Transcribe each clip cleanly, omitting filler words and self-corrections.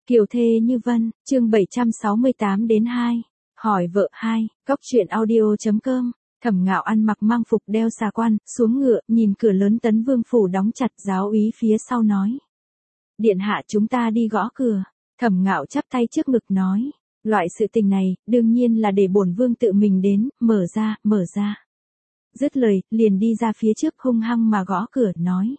Kiều thê như vân, chương 768 đến 2. Hỏi vợ 2, Cóc truyện audio.com. Thẩm Ngạo ăn mặc mang phục đeo xà quan, xuống ngựa, nhìn cửa lớn Tấn Vương phủ đóng chặt, giáo úy phía sau nói. Điện hạ chúng ta đi gõ cửa. Thẩm Ngạo chắp tay trước ngực nói. Loại sự tình này, đương nhiên là để bổn vương tự mình đến, mở ra. Dứt lời, liền đi ra phía trước hung hăng mà gõ cửa, nói.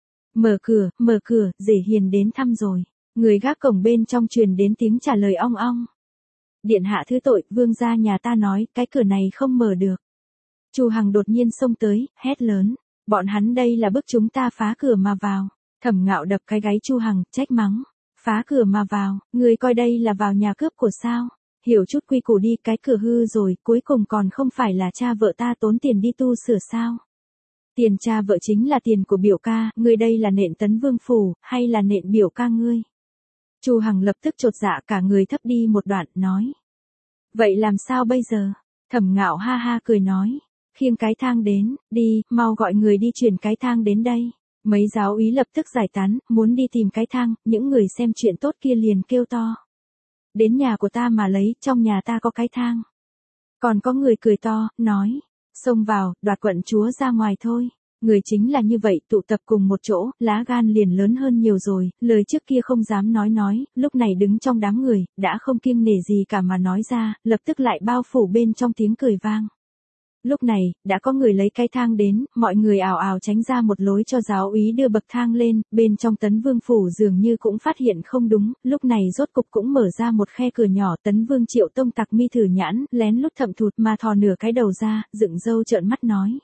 Mở cửa, Dễ Hiền đến thăm rồi. Người gác cổng bên trong truyền đến tiếng trả lời ong ong. Điện hạ thứ tội, vương gia nhà ta nói, cái cửa này không mở được. Chu Hằng đột nhiên xông tới, hét lớn. Bọn hắn đây là bức chúng ta phá cửa mà vào. Thẩm Ngạo đập cái gáy Chu Hằng, trách mắng. Phá cửa mà vào, người coi đây là vào nhà cướp của sao? Hiểu chút quy củ đi, cái cửa hư rồi, cuối cùng còn không phải là cha vợ ta tốn tiền đi tu sửa sao? Tiền cha vợ chính là tiền của biểu ca, ngươi đây là nện Tấn Vương phủ, hay là nện biểu ca ngươi? Chu Hằng lập tức chột dạ, cả người thấp đi một đoạn, nói. Vậy làm sao bây giờ? Thẩm Ngạo ha ha cười nói. Khiêng cái thang đến, đi, mau gọi người đi chuyển cái thang đến đây. Mấy giáo úy lập tức giải tán, muốn đi tìm cái thang, những người xem chuyện tốt kia liền kêu to. Đến nhà của ta mà lấy, trong nhà ta có cái thang. Còn có người cười to, nói. Xông vào, đoạt quận chúa ra ngoài thôi. Người chính là như vậy, tụ tập cùng một chỗ, lá gan liền lớn hơn nhiều rồi, lời trước kia không dám nói, lúc này đứng trong đám người, đã không kiêng nể gì cả mà nói ra, lập tức lại bao phủ bên trong tiếng cười vang. Lúc này, đã có người lấy cái thang đến, mọi người ào ào tránh ra một lối cho giáo úy đưa bậc thang lên, bên trong Tấn Vương phủ dường như cũng phát hiện không đúng, lúc này rốt cục cũng mở ra một khe cửa nhỏ. Tấn Vương Triệu Tông tặc mi thử nhãn, lén lút thậm thụt mà thò nửa cái đầu ra, dựng râu trợn mắt nói.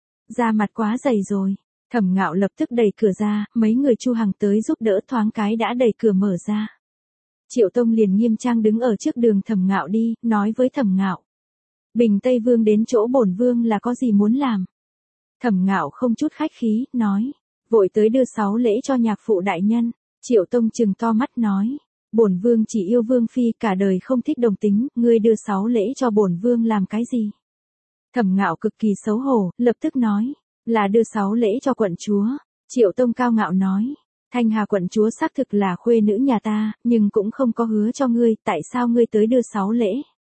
Da mặt quá dày rồi. Thẩm Ngạo lập tức đẩy cửa ra, mấy người Chu Hằng tới giúp đỡ, thoáng cái đã đẩy cửa mở ra. Triệu Tông liền nghiêm trang đứng ở trước đường Thẩm Ngạo đi, nói với Thẩm Ngạo. Bình Tây Vương đến chỗ bổn vương là có gì muốn làm? Thẩm Ngạo không chút khách khí, nói. Vội tới đưa 6 lễ cho nhạc phụ đại nhân. Triệu Tông trừng to mắt nói. Bổn vương chỉ yêu vương phi, cả đời không thích đồng tính, ngươi đưa 6 lễ cho bổn vương làm cái gì? Thẩm Ngạo cực kỳ xấu hổ, lập tức nói. Là đưa 6 lễ cho quận chúa. Triệu Tông cao ngạo nói. Thanh Hà quận chúa xác thực là khuê nữ nhà ta, nhưng cũng không có hứa cho ngươi, tại sao ngươi tới đưa 6 lễ?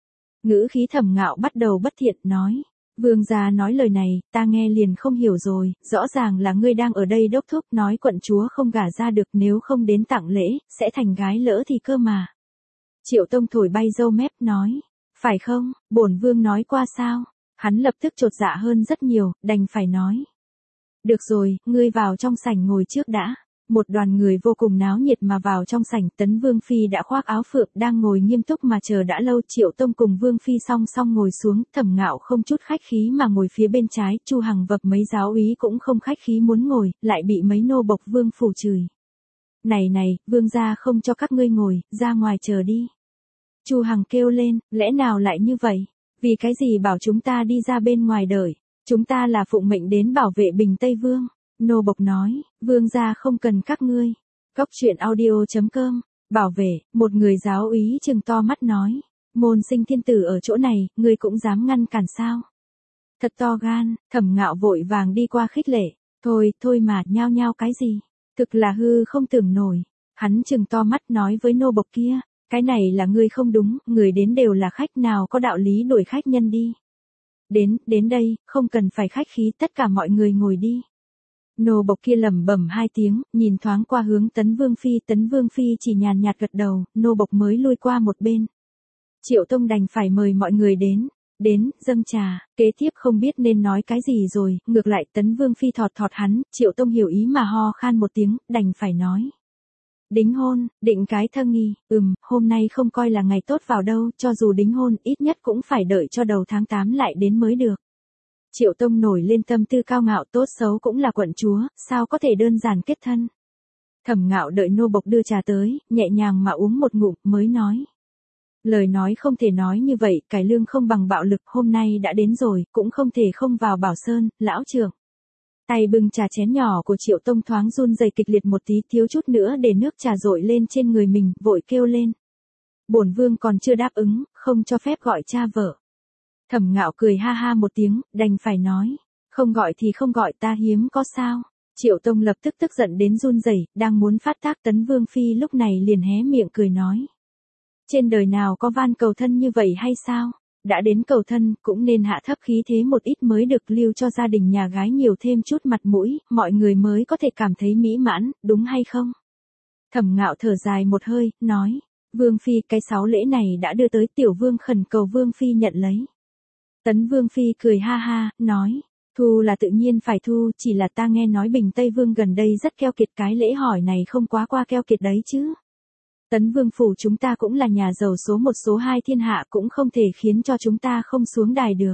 Ngữ khí Thẩm Ngạo bắt đầu bất thiện, nói. Vương gia nói lời này, ta nghe liền không hiểu rồi, rõ ràng là ngươi đang ở đây đốc thúc nói quận chúa không gả ra được, nếu không đến tặng lễ, sẽ thành gái lỡ thì cơ mà. Triệu Tông thổi bay râu mép, nói. Phải không, bổn vương nói qua sao? Hắn lập tức chột dạ hơn rất nhiều, đành phải nói. Được rồi, ngươi vào trong sảnh ngồi trước đã. Một đoàn người vô cùng náo nhiệt mà vào trong sảnh. Tấn Vương Phi đã khoác áo phượng, đang ngồi nghiêm túc mà chờ đã lâu. Triệu Tông cùng Vương Phi song song ngồi xuống, Thẩm Ngạo không chút khách khí mà ngồi phía bên trái. Chu Hằng vập mấy giáo úy cũng không khách khí muốn ngồi, lại bị mấy nô bộc Vương phủ chửi. Này, vương gia không cho các ngươi ngồi, ra ngoài chờ đi. Chu Hằng kêu lên, lẽ nào lại như vậy? Vì cái gì bảo chúng ta đi ra bên ngoài đợi? Chúng ta là phụng mệnh đến bảo vệ Bình Tây Vương. Nô bộc nói, vương gia không cần các ngươi. Cóc truyện audio.com. Bảo vệ, một người giáo úy trừng to mắt nói. Môn sinh thiên tử ở chỗ này, ngươi cũng dám ngăn cản sao? Thật to gan. Thẩm Ngạo vội vàng đi qua khích lệ. Thôi mà, nhao nhao cái gì? Thực là hư không tưởng nổi. Hắn trừng to mắt nói với nô bộc kia. Cái này là ngươi không đúng, người đến đều là khách, nào có đạo lý đuổi khách nhân đi. Đến đây, không cần phải khách khí, tất cả mọi người ngồi đi. Nô bộc kia lẩm bẩm 2 tiếng, nhìn thoáng qua hướng Tấn Vương Phi chỉ nhàn nhạt gật đầu, nô bộc mới lui qua một bên. Triệu Tông đành phải mời mọi người đến, dâng trà, kế tiếp không biết nên nói cái gì rồi, ngược lại Tấn Vương Phi thọt hắn, Triệu Tông hiểu ý mà ho khan một tiếng, đành phải nói. Đính hôn, định cái thơ nghi, hôm nay không coi là ngày tốt vào đâu, cho dù đính hôn, ít nhất cũng phải đợi cho đầu tháng 8 lại đến mới được. Triệu Tông nổi lên tâm tư cao ngạo, tốt xấu cũng là quận chúa, sao có thể đơn giản kết thân. Thẩm Ngạo đợi nô bộc đưa trà tới, nhẹ nhàng mà uống một ngụm, mới nói. Lời nói không thể nói như vậy, cải lương không bằng bạo lực, hôm nay đã đến rồi, cũng không thể không vào Bảo Sơn, lão trưởng. Tay bưng trà chén nhỏ của Triệu Tông thoáng run rẩy kịch liệt một tí, thiếu chút nữa để nước trà dội lên trên người mình, vội kêu lên. Bổn vương còn chưa đáp ứng, không cho phép gọi cha vợ. Thẩm Ngạo cười ha ha một tiếng, đành phải nói. Không gọi thì không gọi, ta hiếm có sao. Triệu Tông lập tức tức giận đến run rẩy, đang muốn phát tác Tấn Vương Phi lúc này liền hé miệng cười nói. Trên đời nào có van cầu thân như vậy hay sao? Đã đến cầu thân, cũng nên hạ thấp khí thế một ít mới được, lưu cho gia đình nhà gái nhiều thêm chút mặt mũi, mọi người mới có thể cảm thấy mỹ mãn, đúng hay không? Thẩm Ngạo thở dài một hơi, nói. Vương Phi, cái 6 lễ này đã đưa tới, tiểu vương khẩn cầu Vương Phi nhận lấy. Tấn Vương Phi cười ha ha, nói. Thu là tự nhiên phải thu, chỉ là ta nghe nói Bình Tây Vương gần đây rất keo kiệt, cái lễ hỏi này không quá qua keo kiệt đấy chứ. Tấn Vương phủ chúng ta cũng là nhà giàu số 1 số 2 thiên hạ, cũng không thể khiến cho chúng ta không xuống đài được.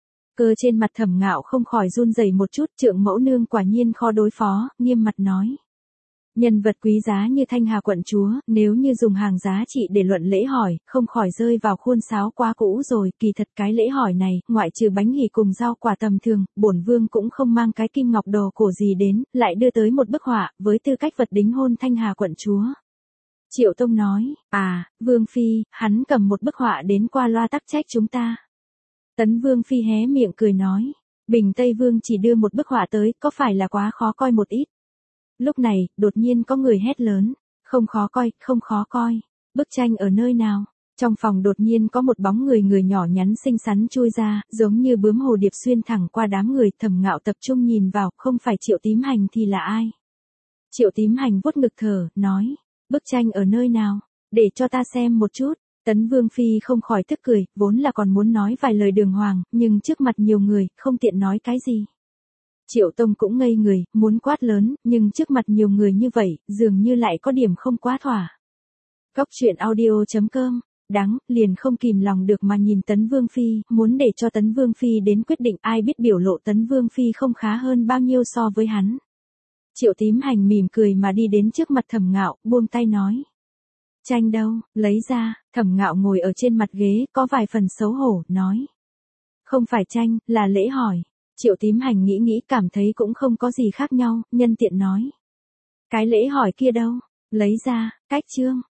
Cơ trên mặt Thẩm Ngạo không khỏi run rẩy một chút, trượng mẫu nương quả nhiên khó đối phó, nghiêm mặt nói. Nhân vật quý giá như Thanh Hà quận chúa, nếu như dùng hàng giá trị để luận lễ hỏi, không khỏi rơi vào khuôn sáo quá cũ rồi, kỳ thật cái lễ hỏi này, ngoại trừ bánh hỉ cùng rau quả tầm thường, bổn vương cũng không mang cái kim ngọc đồ cổ gì đến, lại đưa tới một bức họa, với tư cách vật đính hôn Thanh Hà quận chúa. Triệu Tông nói, Vương Phi, hắn cầm một bức họa đến qua loa tắc trách chúng ta. Tấn Vương Phi hé miệng cười nói, Bình Tây Vương chỉ đưa một bức họa tới, có phải là quá khó coi một ít? Lúc này, đột nhiên có người hét lớn, không khó coi, không khó coi, bức tranh ở nơi nào? Trong phòng đột nhiên có một bóng người nhỏ nhắn xinh xắn chui ra, giống như bướm hồ điệp xuyên thẳng qua đám người. Thẩm Ngạo tập trung nhìn vào, không phải Triệu Tím Hành thì là ai? Triệu Tím Hành vuốt ngực thở, nói, bức tranh ở nơi nào? Để cho ta xem một chút. Tấn Vương Phi không khỏi tức cười, vốn là còn muốn nói vài lời đường hoàng, nhưng trước mặt nhiều người, không tiện nói cái gì. Triệu Tông cũng ngây người, muốn quát lớn, nhưng trước mặt nhiều người như vậy, dường như lại có điểm không quá thỏa. Cóc truyện audio.com, đắng, liền không kìm lòng được mà nhìn Tấn Vương Phi, muốn để cho Tấn Vương Phi đến quyết định, ai biết biểu lộ Tấn Vương Phi không khá hơn bao nhiêu so với hắn. Triệu Tím Hành mỉm cười mà đi đến trước mặt Thẩm Ngạo, buông tay nói. Tranh đâu, lấy ra. Thẩm Ngạo ngồi ở trên mặt ghế, có vài phần xấu hổ, nói. Không phải tranh, là lễ hỏi. Triệu Tím Hành nghĩ cảm thấy cũng không có gì khác nhau, nhân tiện nói. Cái lễ hỏi kia đâu? Lấy ra, cách chương.